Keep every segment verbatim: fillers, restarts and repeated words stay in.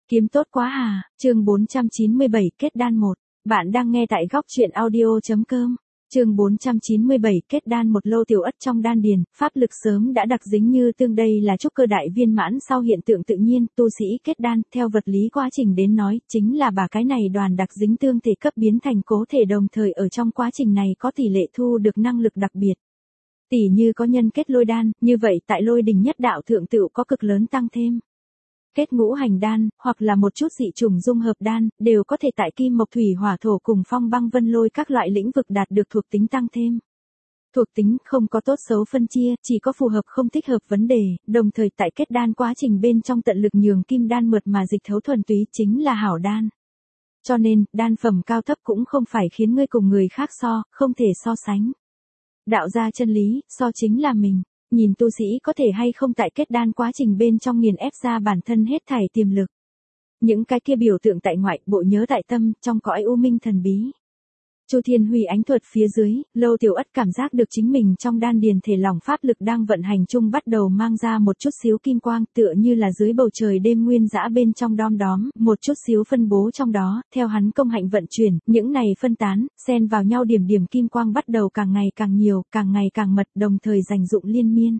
Kiếm tốt quá hà, chương bốn trăm chín mươi bảy kết đan một. Bạn đang nghe tại góc truyện audio.com. Chương bốn trăm chín mươi bảy kết đan một. Lô Tiểu Ất trong đan điền, pháp lực sớm đã đặc dính như tương, đây là trúc cơ đại viên mãn sau hiện tượng tự nhiên, tu sĩ kết đan, theo vật lý quá trình đến nói, chính là bà cái này đoàn đặc dính tương thể cấp biến thành cố thể, đồng thời ở trong quá trình này có tỷ lệ thu được năng lực đặc biệt. Tỷ như có nhân kết lôi đan, như vậy tại lôi đình nhất đạo thượng tựu có cực lớn tăng thêm. Kết ngũ hành đan, hoặc là một chút dị trùng dung hợp đan, đều có thể tại kim mộc thủy hỏa thổ cùng phong băng vân lôi các loại lĩnh vực đạt được thuộc tính tăng thêm. Thuộc tính không có tốt xấu phân chia, chỉ có phù hợp không thích hợp vấn đề, đồng thời tại kết đan quá trình bên trong tận lực nhường kim đan mượt mà dịch thấu thuần túy chính là hảo đan. Cho nên, đan phẩm cao thấp cũng không phải khiến ngươi cùng người khác so, không thể so sánh. Đạo ra chân lý, so chính là mình. Nhìn tu sĩ có thể hay không tại kết đan quá trình bên trong nghiền ép ra bản thân hết thảy tiềm lực. Những cái kia biểu tượng tại ngoại, bộ nhớ tại tâm, trong cõi u minh thần bí. Chu Thiên Huy ánh thuật phía dưới, Lô Tiểu Ất cảm giác được chính mình trong đan điền thể lỏng pháp lực đang vận hành chung bắt đầu mang ra một chút xíu kim quang, tựa như là dưới bầu trời đêm nguyên dã bên trong đom đóm, một chút xíu phân bố trong đó, theo hắn công hạnh vận chuyển, những này phân tán, xen vào nhau điểm điểm kim quang bắt đầu càng ngày càng nhiều, càng ngày càng mật, đồng thời dành dụng liên miên.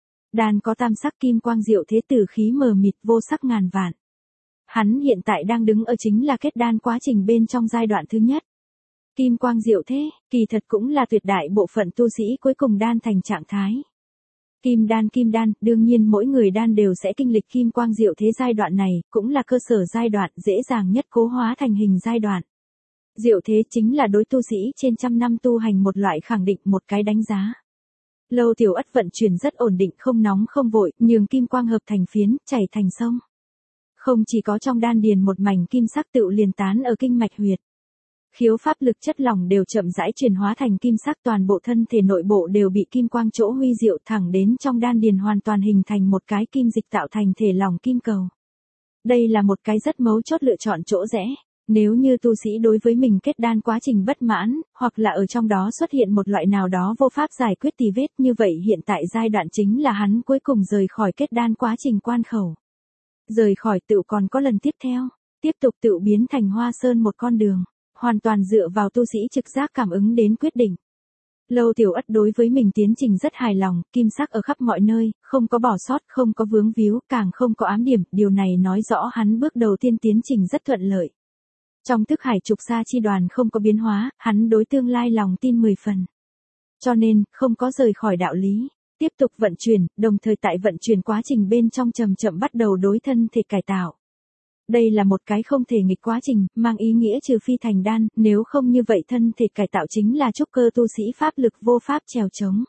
Đan có tam sắc kim quang diệu thế, tử khí mờ mịt vô sắc ngàn vạn. Hắn hiện tại đang đứng ở chính là kết đan quá trình bên trong giai đoạn thứ nhất. Kim quang diệu thế, kỳ thật cũng là tuyệt đại bộ phận tu sĩ cuối cùng đan thành trạng thái. Kim đan kim đan, đương nhiên mỗi người đan đều sẽ kinh lịch kim quang diệu thế giai đoạn này, cũng là cơ sở giai đoạn dễ dàng nhất cố hóa thành hình giai đoạn. Diệu thế chính là đối tu sĩ trên trăm năm tu hành một loại khẳng định, một cái đánh giá. Lô Tiểu Ất vận chuyển rất ổn định, không nóng không vội, nhường kim quang hợp thành phiến, chảy thành sông. Không chỉ có trong đan điền một mảnh kim sắc tựu liền tán ở kinh mạch huyệt. Khiếu pháp lực chất lỏng đều chậm rãi chuyển hóa thành kim sắc, toàn bộ thân thể nội bộ đều bị kim quang chỗ huy diệu thẳng đến trong đan điền hoàn toàn hình thành một cái kim dịch tạo thành thể lỏng kim cầu. Đây là một cái rất mấu chốt lựa chọn chỗ rẽ. Nếu như tu sĩ đối với mình kết đan quá trình bất mãn, hoặc là ở trong đó xuất hiện một loại nào đó vô pháp giải quyết tì vết, như vậy hiện tại giai đoạn chính là hắn cuối cùng rời khỏi kết đan quá trình quan khẩu. Rời khỏi tựu còn có lần tiếp theo, tiếp tục tựu biến thành Hoa Sơn một con đường. Hoàn toàn dựa vào tu sĩ trực giác cảm ứng đến quyết định. Lô Tiểu Ất đối với mình tiến trình rất hài lòng, kim sắc ở khắp mọi nơi, không có bỏ sót, không có vướng víu, càng không có ám điểm, điều này nói rõ hắn bước đầu tiên tiến trình rất thuận lợi. Trong thức hải trục sa chi đoàn không có biến hóa, hắn đối tương lai lòng tin mười phần. Cho nên, không có rời khỏi đạo lý, tiếp tục vận chuyển, đồng thời tại vận chuyển quá trình bên trong chậm chậm bắt đầu đối thân thể cải tạo. Đây là một cái không thể nghịch quá trình, mang ý nghĩa trừ phi thành đan, nếu không như vậy thân thể cải tạo chính là trúc cơ tu sĩ pháp lực vô pháp trèo trống.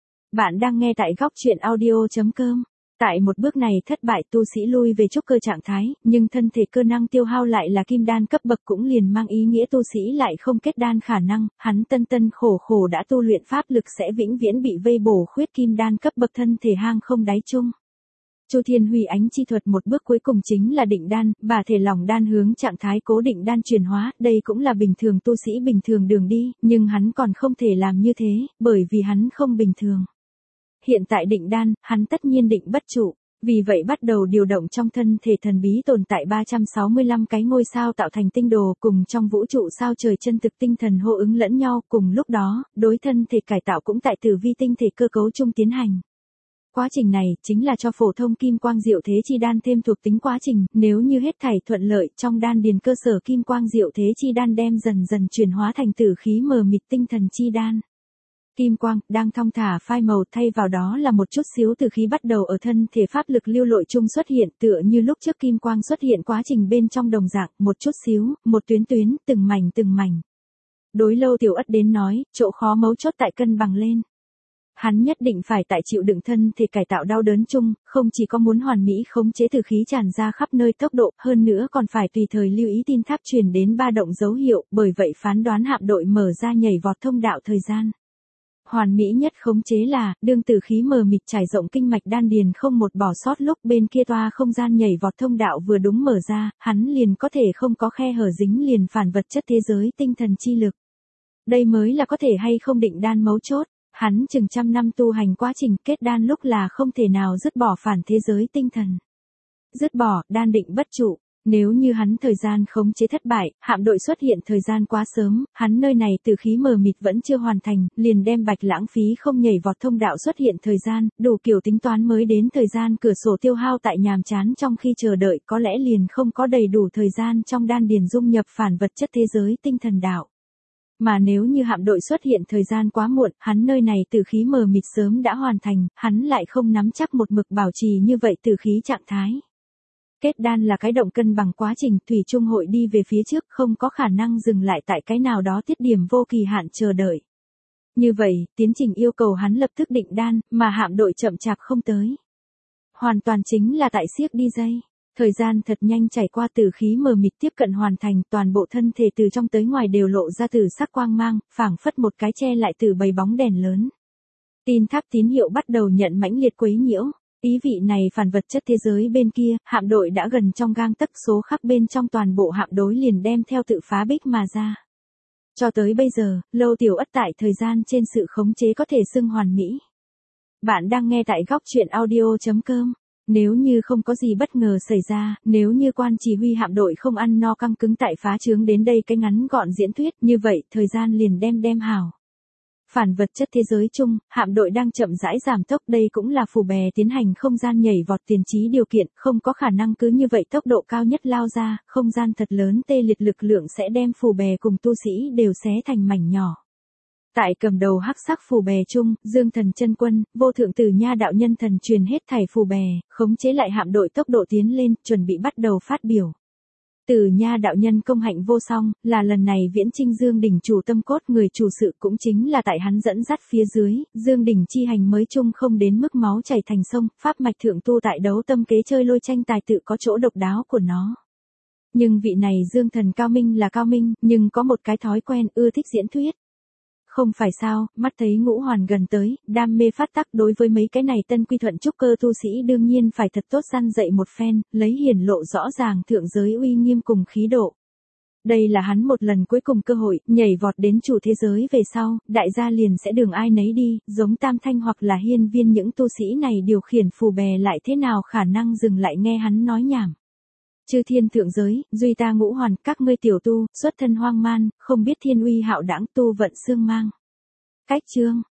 Bạn đang nghe tại góc truyện audio.com. Tại một bước này thất bại, tu sĩ lui về trúc cơ trạng thái, nhưng thân thể cơ năng tiêu hao lại là kim đan cấp bậc, cũng liền mang ý nghĩa tu sĩ lại không kết đan khả năng, hắn tân tân khổ khổ đã tu luyện pháp lực sẽ vĩnh viễn bị vây bổ khuyết kim đan cấp bậc, thân thể hang không đáy chung. Chu Thiên Huy ánh chi thuật một bước cuối cùng chính là định đan, bà thể lỏng đan hướng trạng thái cố định đan chuyển hóa, đây cũng là bình thường tu sĩ bình thường đường đi, nhưng hắn còn không thể làm như thế, bởi vì hắn không bình thường. Hiện tại định đan, hắn tất nhiên định bất trụ, vì vậy bắt đầu điều động trong thân thể thần bí tồn tại ba trăm sáu mươi lăm cái ngôi sao tạo thành tinh đồ, cùng trong vũ trụ sao trời chân thực tinh thần hô ứng lẫn nhau, cùng lúc đó, đối thân thể cải tạo cũng tại tử vi tinh thể cơ cấu chung tiến hành. Quá trình này, chính là cho phổ thông kim quang diệu thế chi đan thêm thuộc tính quá trình, nếu như hết thảy thuận lợi, trong đan điền cơ sở kim quang diệu thế chi đan đem dần dần chuyển hóa thành tử khí mờ mịt tinh thần chi đan. Kim quang, đang thong thả phai màu, thay vào đó là một chút xíu tử khí bắt đầu ở thân thể pháp lực lưu lội chung xuất hiện, tựa như lúc trước kim quang xuất hiện quá trình bên trong đồng dạng, một chút xíu, một tuyến tuyến, từng mảnh từng mảnh. Đối Lô Tiểu Ất đến nói, chỗ khó mấu chốt tại cân bằng lên. Hắn nhất định phải tại chịu đựng thân thể cải tạo đau đớn chung, không chỉ có muốn hoàn mỹ khống chế tử khí tràn ra khắp nơi tốc độ, hơn nữa còn phải tùy thời lưu ý tin tháp truyền đến ba động dấu hiệu, bởi vậy phán đoán hạm đội mở ra nhảy vọt thông đạo thời gian. Hoàn mỹ nhất khống chế là, đương tử khí mờ mịt trải rộng kinh mạch đan điền không một bỏ sót lúc bên kia toa không gian nhảy vọt thông đạo vừa đúng mở ra, hắn liền có thể không có khe hở dính liền phản vật chất thế giới tinh thần chi lực. Đây mới là có thể hay không định đan mấu chốt. Hắn chừng trăm năm tu hành quá trình kết đan lúc là không thể nào dứt bỏ phản thế giới tinh thần. Dứt bỏ, đan định bất trụ, Nếu như hắn thời gian khống chế thất bại, hạm đội xuất hiện thời gian quá sớm, hắn nơi này từ khí mờ mịt vẫn chưa hoàn thành, liền đem bạch lãng phí không nhảy vọt thông đạo xuất hiện thời gian, đủ kiểu tính toán mới đến thời gian cửa sổ tiêu hao tại nhàm chán trong khi chờ đợi, có lẽ liền không có đầy đủ thời gian trong đan điền dung nhập phản vật chất thế giới tinh thần đạo. Mà nếu như hạm đội xuất hiện thời gian quá muộn, hắn nơi này từ khí mờ mịt sớm đã hoàn thành, hắn lại không nắm chắc một mực bảo trì như vậy từ khí trạng thái. Kết đan là cái động cân bằng quá trình, thủy chung hội đi về phía trước, không có khả năng dừng lại tại cái nào đó tiết điểm vô kỳ hạn chờ đợi. Như vậy, tiến trình yêu cầu hắn lập tức định đan, mà hạm đội chậm chạp không tới. Hoàn toàn chính là tại siếc đi dây. Thời gian thật nhanh trải qua từ khí mờ mịt tiếp cận hoàn thành, toàn bộ thân thể từ trong tới ngoài đều lộ ra từ sắc quang mang, phảng phất một cái che lại từ bầy bóng đèn lớn. Tin tháp tín hiệu bắt đầu nhận mãnh liệt quấy nhiễu. Ý vị này phản vật chất thế giới bên kia, hạm đội đã gần trong gang tấc, số khắc bên trong toàn bộ hạm đối liền đem theo tự phá bích mà ra. Cho tới bây giờ, Lâu Tiểu Ất tại thời gian trên sự khống chế có thể xưng hoàn mỹ. Bạn đang nghe tại góc truyện audio chấm com. Nếu như không có gì bất ngờ xảy ra, nếu như quan chỉ huy hạm đội không ăn no căng cứng tại phá trướng đến đây cái ngắn gọn diễn thuyết, như vậy thời gian liền đem đem hảo. Phản vật chất thế giới chung, hạm đội đang chậm rãi giảm tốc, đây cũng là phù bè tiến hành không gian nhảy vọt tiền trí điều kiện, không có khả năng cứ như vậy tốc độ cao nhất lao ra, không gian thật lớn tê liệt lực lượng sẽ đem phù bè cùng tu sĩ đều xé thành mảnh nhỏ. Tại cầm đầu hắc sắc phù bè chung, Dương Thần Chân Quân, Vô Thượng Tử Nha đạo nhân thần truyền hết thảy phù bè, khống chế lại hạm đội tốc độ tiến lên, chuẩn bị bắt đầu phát biểu. Tử Nha đạo nhân công hạnh vô song, là lần này Viễn Trinh Dương đỉnh chủ tâm cốt, người chủ sự cũng chính là tại hắn dẫn dắt phía dưới, Dương đỉnh chi hành mới chung không đến mức máu chảy thành sông, pháp mạch thượng tu tại đấu tâm kế chơi lôi tranh tài tự có chỗ độc đáo của nó. Nhưng vị này Dương thần cao minh là cao minh, nhưng có một cái thói quen ưa thích diễn thuyết. Không phải sao, mắt thấy ngũ hoàn gần tới, đam mê phát tắc, đối với mấy cái này tân quy thuận trúc cơ tu sĩ đương nhiên phải thật tốt săn dậy một phen, lấy hiển lộ rõ ràng thượng giới uy nghiêm cùng khí độ. Đây là hắn một lần cuối cùng cơ hội, nhảy vọt đến chủ thế giới về sau, đại gia liền sẽ đường ai nấy đi, giống Tam Thanh hoặc là Hiên Viên, những tu sĩ này điều khiển phù bè lại thế nào khả năng dừng lại nghe hắn nói nhảm. Chư thiên thượng giới, duy ta ngũ hoàn, các ngươi tiểu tu, xuất thân hoang man, không biết thiên uy hạo đãng, tu vận xương mang. Cách chương